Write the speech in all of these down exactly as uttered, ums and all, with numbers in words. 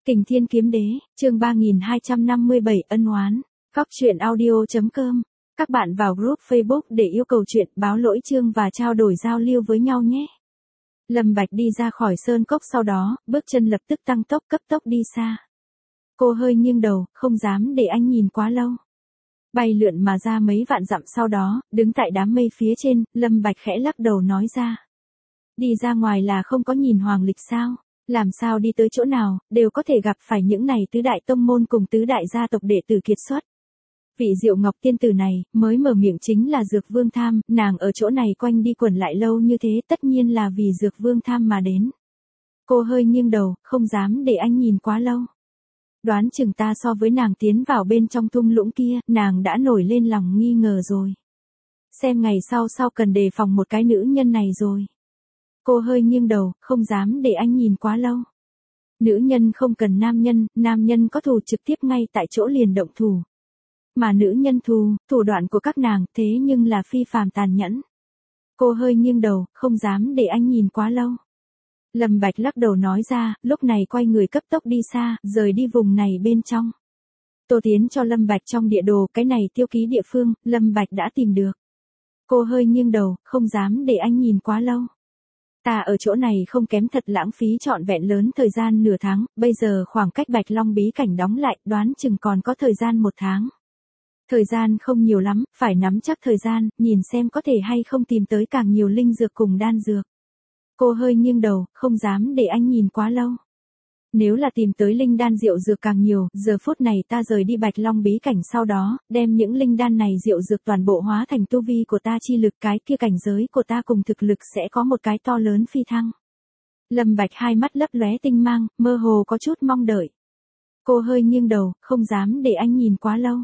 Kình Thiên Kiếm Đế, chương ba nghìn hai trăm năm mươi bảy ân oán. Góc truyện audio.com. Các bạn vào group Facebook để yêu cầu chuyện, báo lỗi chương và trao đổi giao lưu với nhau nhé. Lâm Bạch đi ra khỏi sơn cốc sau đó, bước chân lập tức tăng tốc cấp tốc đi xa. Cô hơi nghiêng đầu, không dám để anh nhìn quá lâu. Bay lượn mà ra mấy vạn dặm sau đó, đứng tại đám mây phía trên, Lâm Bạch khẽ lắc đầu nói ra. Đi ra ngoài là không có nhìn hoàng lịch sao? Làm sao đi tới chỗ nào, đều có thể gặp phải những này tứ đại tông môn cùng tứ đại gia tộc đệ tử kiệt xuất. Vị Diệu Ngọc tiên tử này, mới mở miệng chính là Dược Vương Tham, nàng ở chỗ này quanh đi quẩn lại lâu như thế tất nhiên là vì Dược Vương Tham mà đến. Cô hơi nghiêng đầu, không dám để anh nhìn quá lâu. Đoán chừng ta so với nàng tiến vào bên trong thung lũng kia, nàng đã nổi lên lòng nghi ngờ rồi. Xem ngày sau sau cần đề phòng một cái nữ nhân này rồi. Cô hơi nghiêng đầu, không dám để anh nhìn quá lâu. Nữ nhân không cần nam nhân, nam nhân có thù trực tiếp ngay tại chỗ liền động thủ. Mà nữ nhân thù, thủ đoạn của các nàng thế nhưng là phi phàm tàn nhẫn. Cô hơi nghiêng đầu, không dám để anh nhìn quá lâu. Lâm Bạch lắc đầu nói ra, lúc này quay người cấp tốc đi xa, rời đi vùng này bên trong. Tô Tiến cho Lâm Bạch trong địa đồ cái này tiêu ký địa phương, Lâm Bạch đã tìm được. Cô hơi nghiêng đầu, không dám để anh nhìn quá lâu. Ta ở chỗ này không kém thật lãng phí trọn vẹn lớn thời gian nửa tháng, bây giờ khoảng cách Bạch Long bí cảnh đóng lại, đoán chừng còn có thời gian một tháng. Thời gian không nhiều lắm, phải nắm chắc thời gian, nhìn xem có thể hay không tìm tới càng nhiều linh dược cùng đan dược. Cô hơi nghiêng đầu, không dám để anh nhìn quá lâu. Nếu là tìm tới linh đan rượu dược càng nhiều, giờ phút này ta rời đi Bạch Long bí cảnh sau đó, đem những linh đan này rượu dược toàn bộ hóa thành tu vi của ta chi lực, cái kia cảnh giới của ta cùng thực lực sẽ có một cái to lớn phi thăng. Lâm Bạch hai mắt lấp lóe tinh mang, mơ hồ có chút mong đợi. Cô hơi nghiêng đầu, không dám để anh nhìn quá lâu.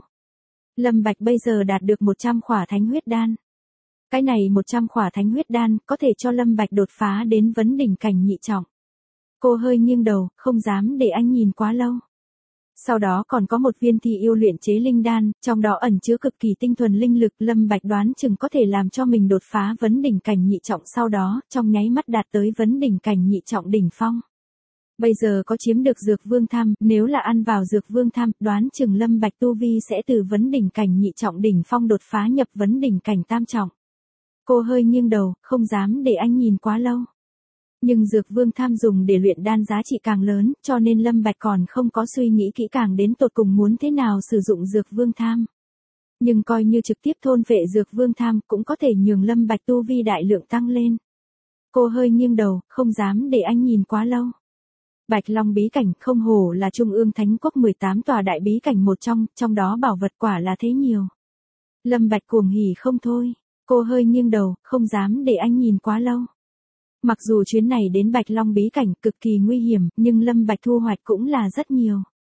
Lâm Bạch bây giờ đạt được một trăm khỏa thánh huyết đan. Cái này một trăm khỏa thánh huyết đan có thể cho Lâm Bạch đột phá đến vấn đỉnh cảnh nhị trọng. Cô hơi nghiêng đầu, không dám để anh nhìn quá lâu. Sau đó còn có một viên thi yêu luyện chế linh đan, trong đó ẩn chứa cực kỳ tinh thuần linh lực, Lâm Bạch đoán chừng có thể làm cho mình đột phá vấn đỉnh cảnh nhị trọng, sau đó, trong nháy mắt đạt tới vấn đỉnh cảnh nhị trọng đỉnh phong. Bây giờ có chiếm được Dược Vương Tham, nếu là ăn vào Dược Vương Tham, đoán chừng Lâm Bạch tu vi sẽ từ vấn đỉnh cảnh nhị trọng đỉnh phong đột phá nhập vấn đỉnh cảnh tam trọng. Cô hơi nghiêng đầu, không dám để anh nhìn quá lâu. Nhưng Dược Vương Tham dùng để luyện đan giá trị càng lớn, cho nên Lâm Bạch còn không có suy nghĩ kỹ càng đến tột cùng muốn thế nào sử dụng Dược Vương Tham. Nhưng coi như trực tiếp thôn vệ Dược Vương Tham cũng có thể nhường Lâm Bạch tu vi đại lượng tăng lên. Cô hơi nghiêng đầu, không dám để anh nhìn quá lâu. Bạch Long bí cảnh không hổ là Trung ương Thánh Quốc mười tám tòa đại bí cảnh một trong, trong đó bảo vật quả là thế nhiều. Lâm Bạch cuồng hỉ không thôi. Cô hơi nghiêng đầu, không dám để anh nhìn quá lâu. Mặc dù chuyến này đến Bạch Long bí cảnh cực kỳ nguy hiểm, nhưng Lâm Bạch thu hoạch cũng là rất nhiều.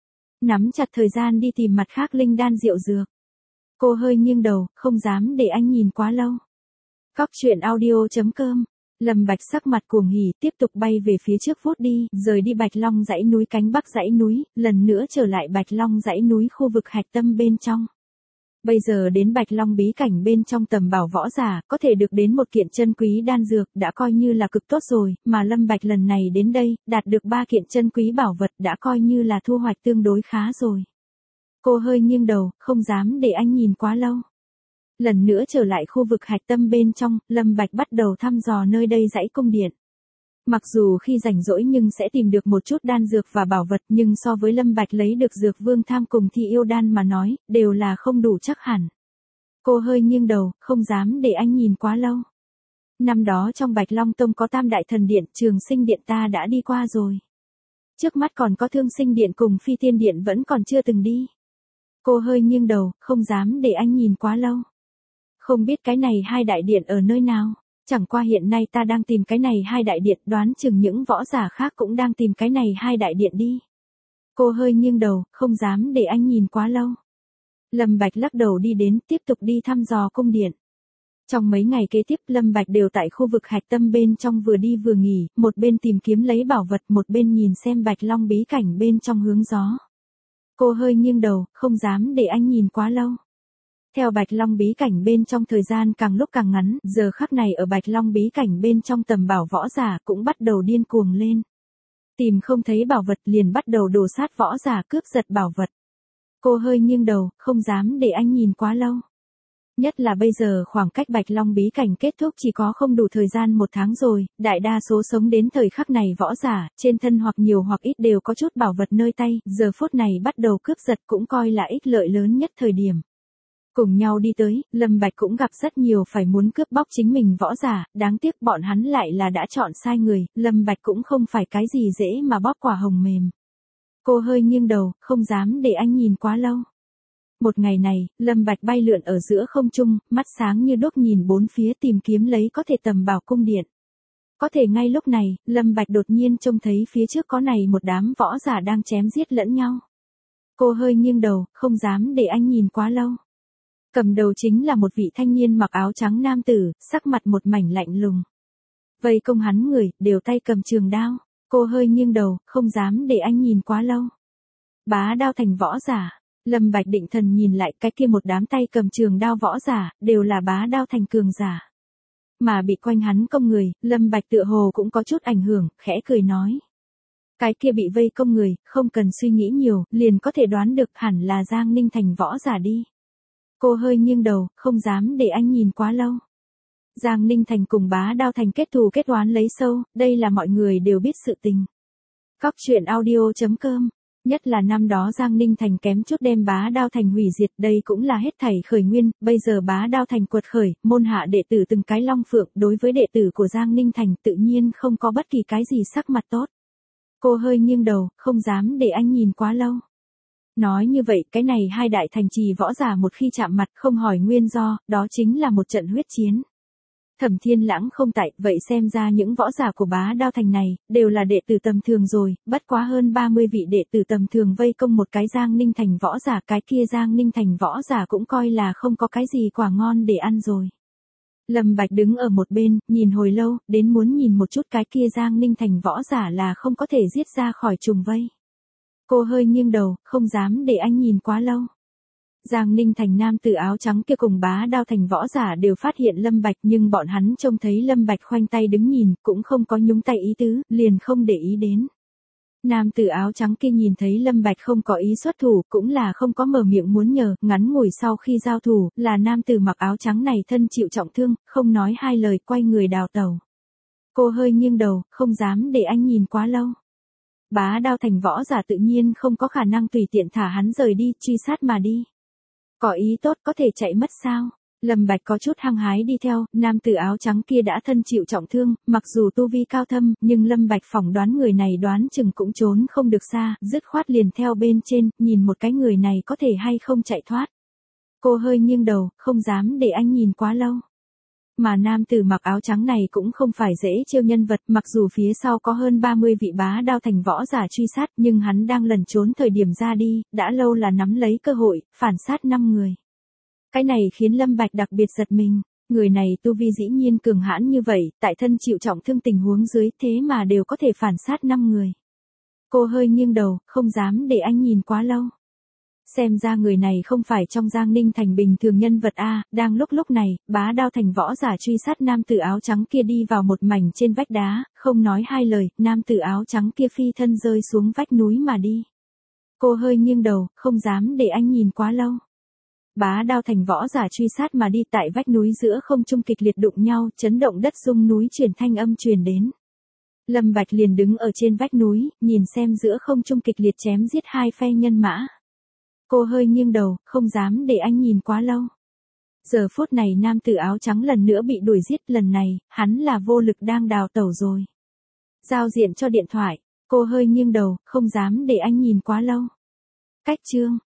Nắm chặt thời gian đi tìm mặt khác linh đan rượu dược. Cô hơi nghiêng đầu, không dám để anh nhìn quá lâu. Góc truyện audio.com. Lâm Bạch sắc mặt cuồng hỉ tiếp tục bay về phía trước vút đi, rời đi Bạch Long dãy núi cánh bắc dãy núi, lần nữa trở lại Bạch Long dãy núi khu vực hạch tâm bên trong. Bây giờ đến Bạch Long bí cảnh bên trong tầm bảo võ giả, có thể được đến một kiện chân quý đan dược, đã coi như là cực tốt rồi, mà Lâm Bạch lần này đến đây, đạt được ba kiện chân quý bảo vật đã coi như là thu hoạch tương đối khá rồi. Cô hơi nghiêng đầu, không dám để anh nhìn quá lâu. Lần nữa trở lại khu vực hạch tâm bên trong, Lâm Bạch bắt đầu thăm dò nơi đây dãy cung điện. Mặc dù khi rảnh rỗi nhưng sẽ tìm được một chút đan dược và bảo vật, nhưng so với Lâm Bạch lấy được Dược Vương Tham cùng thi yêu đan mà nói, đều là không đủ chắc hẳn. Cô hơi nghiêng đầu, không dám để anh nhìn quá lâu. Năm đó trong Bạch Long Tông có Tam Đại Thần Điện, Trường Sinh Điện ta đã đi qua rồi. Trước mắt còn có Thương Sinh Điện cùng Phi Tiên Điện vẫn còn chưa từng đi. Cô hơi nghiêng đầu, không dám để anh nhìn quá lâu. Không biết cái này hai đại điện ở nơi nào. Chẳng qua hiện nay ta đang tìm cái này hai đại điện, đoán chừng những võ giả khác cũng đang tìm cái này hai đại điện đi. Cô hơi nghiêng đầu, không dám để anh nhìn quá lâu. Lâm Bạch lắc đầu đi đến, tiếp tục đi thăm dò cung điện. Trong mấy ngày kế tiếp, Lâm Bạch đều tại khu vực hạch tâm bên trong vừa đi vừa nghỉ, một bên tìm kiếm lấy bảo vật, một bên nhìn xem Bạch Long bí cảnh bên trong hướng gió. Cô hơi nghiêng đầu, không dám để anh nhìn quá lâu. Theo Bạch Long bí cảnh bên trong thời gian càng lúc càng ngắn, giờ khắc này ở Bạch Long bí cảnh bên trong tầm bảo võ giả cũng bắt đầu điên cuồng lên. Tìm không thấy bảo vật liền bắt đầu đổ sát võ giả cướp giật bảo vật. Cô hơi nghiêng đầu, không dám để anh nhìn quá lâu. Nhất là bây giờ khoảng cách Bạch Long bí cảnh kết thúc chỉ có không đủ thời gian một tháng rồi, đại đa số sống đến thời khắc này võ giả, trên thân hoặc nhiều hoặc ít đều có chút bảo vật nơi tay, giờ phút này bắt đầu cướp giật cũng coi là ích lợi lớn nhất thời điểm. Cùng nhau đi tới, Lâm Bạch cũng gặp rất nhiều phải muốn cướp bóc chính mình võ giả, đáng tiếc bọn hắn lại là đã chọn sai người, Lâm Bạch cũng không phải cái gì dễ mà bóp quả hồng mềm. Cô hơi nghiêng đầu, không dám để anh nhìn quá lâu. Một ngày này, Lâm Bạch bay lượn ở giữa không trung, mắt sáng như đuốc nhìn bốn phía tìm kiếm lấy có thể tầm bảo cung điện. Có thể ngay lúc này, Lâm Bạch đột nhiên trông thấy phía trước có này một đám võ giả đang chém giết lẫn nhau. Cô hơi nghiêng đầu, không dám để anh nhìn quá lâu. Cầm đầu chính là một vị thanh niên mặc áo trắng nam tử, sắc mặt một mảnh lạnh lùng. Vây công hắn người, đều tay cầm trường đao. Cô hơi nghiêng đầu, không dám để anh nhìn quá lâu. Bá đao thành võ giả. Lâm Bạch định thần nhìn lại cái kia một đám tay cầm trường đao võ giả, đều là bá đao thành cường giả. Mà bị quanh hắn công người, Lâm Bạch tựa hồ cũng có chút ảnh hưởng, khẽ cười nói. Cái kia bị vây công người, không cần suy nghĩ nhiều, liền có thể đoán được hẳn là Giang Ninh Thành võ giả đi. Cô hơi nghiêng đầu, không dám để anh nhìn quá lâu. Giang Ninh Thành cùng bá đao thành kết thù kết oán lấy sâu, đây là mọi người đều biết sự tình. Cóc truyện audio chấm com. Nhất là năm đó Giang Ninh Thành kém chút đem bá đao thành hủy diệt, đây cũng là hết thảy khởi nguyên, bây giờ bá đao thành quật khởi, môn hạ đệ tử từng cái long phượng, đối với đệ tử của Giang Ninh Thành tự nhiên không có bất kỳ cái gì sắc mặt tốt. Cô hơi nghiêng đầu, không dám để anh nhìn quá lâu. Nói như vậy, cái này hai đại thành trì võ giả một khi chạm mặt không hỏi nguyên do, đó chính là một trận huyết chiến. Thẩm Thiên Lãng không tại, vậy xem ra những võ giả của bá đao thành này, đều là đệ tử tầm thường rồi, bất quá hơn ba mươi vị đệ tử tầm thường vây công một cái Giang Ninh Thành võ giả, cái kia Giang Ninh Thành võ giả cũng coi là không có cái gì quả ngon để ăn rồi. Lâm Bạch đứng ở một bên, nhìn hồi lâu, đến muốn nhìn một chút cái kia Giang Ninh Thành võ giả là không có thể giết ra khỏi trùng vây. Cô hơi nghiêng đầu, không dám để anh nhìn quá lâu. Giang Ninh Thành nam tử áo trắng kia cùng bá đao thành võ giả đều phát hiện Lâm Bạch, nhưng bọn hắn trông thấy Lâm Bạch khoanh tay đứng nhìn, cũng không có nhúng tay ý tứ, liền không để ý đến. Nam tử áo trắng kia nhìn thấy Lâm Bạch không có ý xuất thủ, cũng là không có mở miệng muốn nhờ, ngắn ngủi sau khi giao thủ, là nam tử mặc áo trắng này thân chịu trọng thương, không nói hai lời quay người đào tẩu. Cô hơi nghiêng đầu, không dám để anh nhìn quá lâu. Bá đao thành võ giả tự nhiên không có khả năng tùy tiện thả hắn rời đi, truy sát mà đi. Có ý tốt có thể chạy mất sao? Lâm Bạch có chút hăng hái đi theo, nam tử áo trắng kia đã thân chịu trọng thương, mặc dù tu vi cao thâm, nhưng Lâm Bạch phỏng đoán người này đoán chừng cũng trốn không được xa, dứt khoát liền theo bên trên, nhìn một cái người này có thể hay không chạy thoát. Cô hơi nghiêng đầu, không dám để anh nhìn quá lâu. Mà nam tử mặc áo trắng này cũng không phải dễ trêu nhân vật, mặc dù phía sau có hơn ba mươi vị bá đao thành võ giả truy sát, nhưng hắn đang lẩn trốn thời điểm ra đi, đã lâu là nắm lấy cơ hội, phản sát năm người. Cái này khiến Lâm Bạch đặc biệt giật mình, người này tu vi dĩ nhiên cường hãn như vậy, tại thân chịu trọng thương tình huống dưới thế mà đều có thể phản sát năm người. Cô hơi nghiêng đầu, không dám để anh nhìn quá lâu. Xem ra người này không phải trong Giang Ninh Thành bình thường nhân vật a. Đang lúc lúc này, bá đao thành võ giả truy sát nam tử áo trắng kia đi vào một mảnh trên vách đá, không nói hai lời, nam tử áo trắng kia phi thân rơi xuống vách núi mà đi. Cô hơi nghiêng đầu, không dám để anh nhìn quá lâu. Bá đao thành võ giả truy sát mà đi tại vách núi giữa không trung kịch liệt đụng nhau, chấn động đất rung núi truyền thanh âm truyền đến. Lâm Bạch liền đứng ở trên vách núi, nhìn xem giữa không trung kịch liệt chém giết hai phe nhân mã. Cô hơi nghiêng đầu, không dám để anh nhìn quá lâu. Giờ phút này nam tử áo trắng lần nữa bị đuổi giết, lần này, hắn là vô lực đang đào tẩu rồi. Giao diện cho điện thoại, cô hơi nghiêng đầu, không dám để anh nhìn quá lâu. Cách chương.